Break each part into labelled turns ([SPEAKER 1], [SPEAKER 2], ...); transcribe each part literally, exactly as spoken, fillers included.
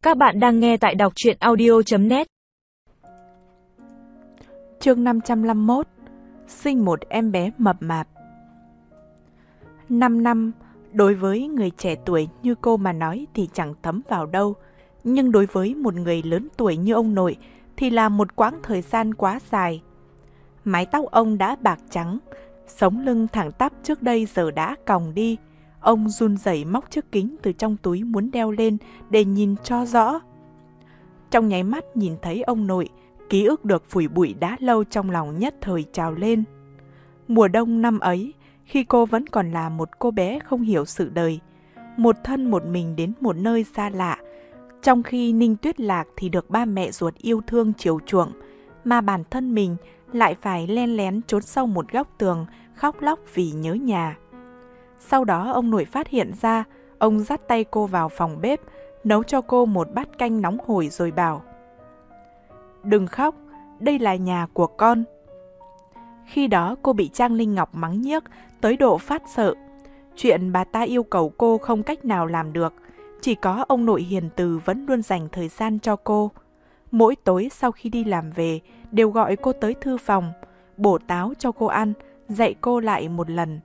[SPEAKER 1] Các bạn đang nghe tại đọc truyện audio chấm net.
[SPEAKER 2] Chương năm trăm năm mươi mốt. Sinh một em bé mập mạp. Năm năm, đối với người trẻ tuổi như cô mà nói thì chẳng thấm vào đâu. Nhưng đối với một người lớn tuổi như ông nội thì là một quãng thời gian quá dài. Mái tóc ông đã bạc trắng, sống lưng thẳng tắp trước đây giờ đã còng đi. Ông run rẩy móc chiếc kính từ trong túi muốn đeo lên để nhìn cho rõ. Trong nháy mắt nhìn thấy ông nội, ký ức được phủi bụi đã lâu trong lòng nhất thời trào lên. Mùa đông năm ấy, khi cô vẫn còn là một cô bé không hiểu sự đời, một thân một mình đến một nơi xa lạ, trong khi Ninh Tuyết Lạc thì được ba mẹ ruột yêu thương chiều chuộng, mà bản thân mình lại phải len lén trốn sau một góc tường khóc lóc vì nhớ nhà. Sau đó ông nội phát hiện ra, ông dắt tay cô vào phòng bếp, nấu cho cô một bát canh nóng hổi rồi bảo: "Đừng khóc, đây là nhà của con." Khi đó cô bị Trang Linh Ngọc mắng nhiếc tới độ phát sợ. Chuyện bà ta yêu cầu cô không cách nào làm được, chỉ có ông nội hiền từ vẫn luôn dành thời gian cho cô. Mỗi tối sau khi đi làm về, đều gọi cô tới thư phòng, bổ táo cho cô ăn, dạy cô lại một lần.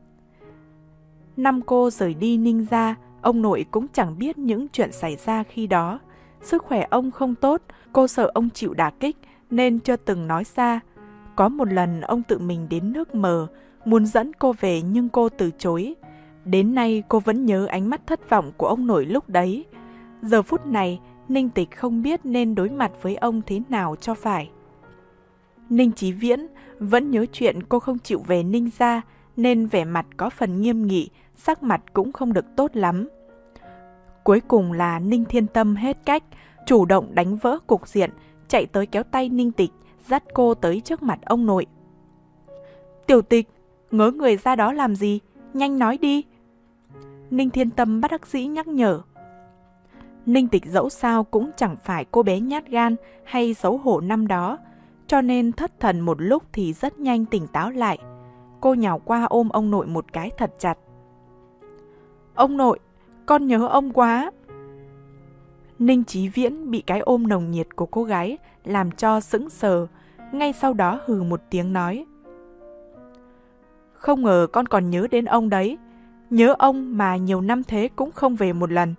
[SPEAKER 2] Năm cô rời đi Ninh gia, ông nội cũng chẳng biết những chuyện xảy ra khi đó. Sức khỏe ông không tốt, cô sợ ông chịu đả kích nên chưa từng nói ra. Có một lần ông tự mình đến nước Mờ, muốn dẫn cô về nhưng cô từ chối. Đến nay cô vẫn nhớ ánh mắt thất vọng của ông nội lúc đấy. Giờ phút này, Ninh Tịch không biết nên đối mặt với ông thế nào cho phải. Ninh Chí Viễn vẫn nhớ chuyện cô không chịu về Ninh gia, nên vẻ mặt có phần nghiêm nghị, sắc mặt cũng không được tốt lắm. Cuối cùng là Ninh Thiên Tâm hết cách, chủ động đánh vỡ cục diện, chạy tới kéo tay Ninh Tịch, dắt cô tới trước mặt ông nội. "Tiểu Tịch, ngớ người ra đó làm gì? Nhanh nói đi." Ninh Thiên Tâm bất đắc dĩ nhắc nhở. Ninh Tịch dẫu sao cũng chẳng phải cô bé nhát gan hay xấu hổ năm đó, cho nên thất thần một lúc thì rất nhanh tỉnh táo lại. Cô nhào qua ôm ông nội một cái thật chặt. "Ông nội, con nhớ ông quá." Ninh Chí Viễn bị cái ôm nồng nhiệt của cô gái làm cho sững sờ, ngay sau đó hừ một tiếng nói: "Không ngờ con còn nhớ đến ông đấy, nhớ ông mà nhiều năm thế cũng không về một lần."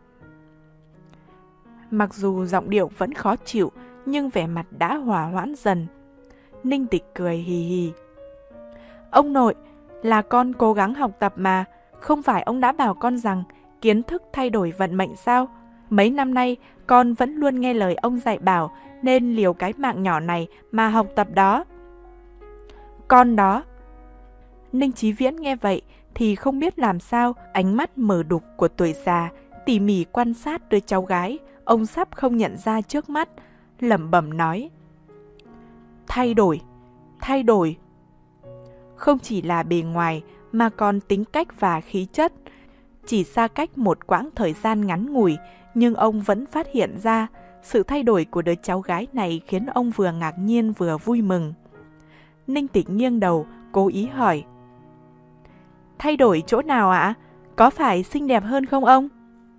[SPEAKER 2] Mặc dù giọng điệu vẫn khó chịu, nhưng vẻ mặt đã hòa hoãn dần. Ninh Tịch cười hì hì. "Ông nội, là con cố gắng học tập mà, không phải ông đã bảo con rằng kiến thức thay đổi vận mệnh sao? Mấy năm nay con vẫn luôn nghe lời ông dạy bảo, nên liều cái mạng nhỏ này mà học tập đó." "Con đó." Ninh Chí Viễn nghe vậy thì không biết làm sao, ánh mắt mờ đục của tuổi già tỉ mỉ quan sát đứa cháu gái ông sắp không nhận ra trước mắt, lẩm bẩm nói: "Thay đổi, thay đổi." Không chỉ là bề ngoài mà còn tính cách và khí chất. Chỉ xa cách một quãng thời gian ngắn ngủi, nhưng ông vẫn phát hiện ra sự thay đổi của đứa cháu gái này khiến ông vừa ngạc nhiên vừa vui mừng. Ninh Tịch nghiêng đầu, cố ý hỏi: "Thay đổi chỗ nào ạ? Có phải xinh đẹp hơn không ông?"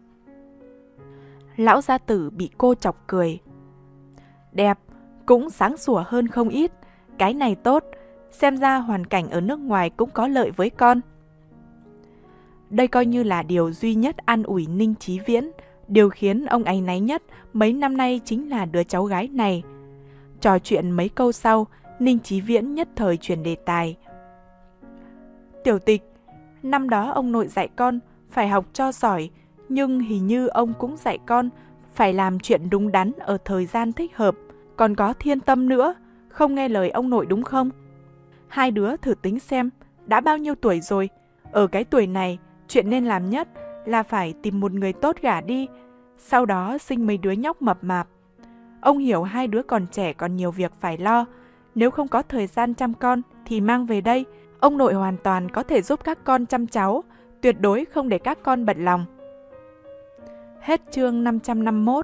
[SPEAKER 2] Lão gia tử bị cô chọc cười. "Đẹp, cũng sáng sủa hơn không ít. Cái này tốt, xem ra hoàn cảnh ở nước ngoài cũng có lợi với con." Đây coi như là điều duy nhất an ủi Ninh Chí Viễn. Điều khiến ông áy náy nhất mấy năm nay chính là đứa cháu gái này. Trò chuyện mấy câu sau, Ninh Chí Viễn nhất thời chuyển đề tài. "Tiểu Tịch, năm đó ông nội dạy con phải học cho giỏi, nhưng hình như ông cũng dạy con phải làm chuyện đúng đắn ở thời gian thích hợp. Còn có Thiên Tâm nữa, không nghe lời ông nội đúng không? Hai đứa thử tính xem, đã bao nhiêu tuổi rồi? Ở cái tuổi này, chuyện nên làm nhất là phải tìm một người tốt gả đi, sau đó sinh mấy đứa nhóc mập mạp. Ông hiểu hai đứa còn trẻ còn nhiều việc phải lo, nếu không có thời gian chăm con thì mang về đây, ông nội hoàn toàn có thể giúp các con chăm cháu, tuyệt đối không để các con bận lòng." Hết chương năm trăm năm mươi mốt.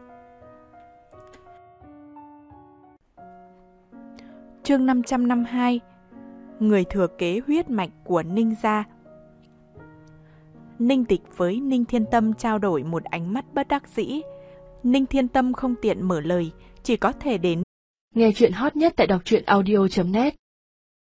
[SPEAKER 2] Chương năm trăm năm mươi hai. Người thừa kế huyết mạch của Ninh gia. Ninh Tịch với Ninh Thiên Tâm trao đổi một ánh mắt bất đắc dĩ. Ninh Thiên Tâm không tiện mở lời, chỉ có thể đến.
[SPEAKER 3] Nghe chuyện hot nhất tại đọc truyện audio chấm net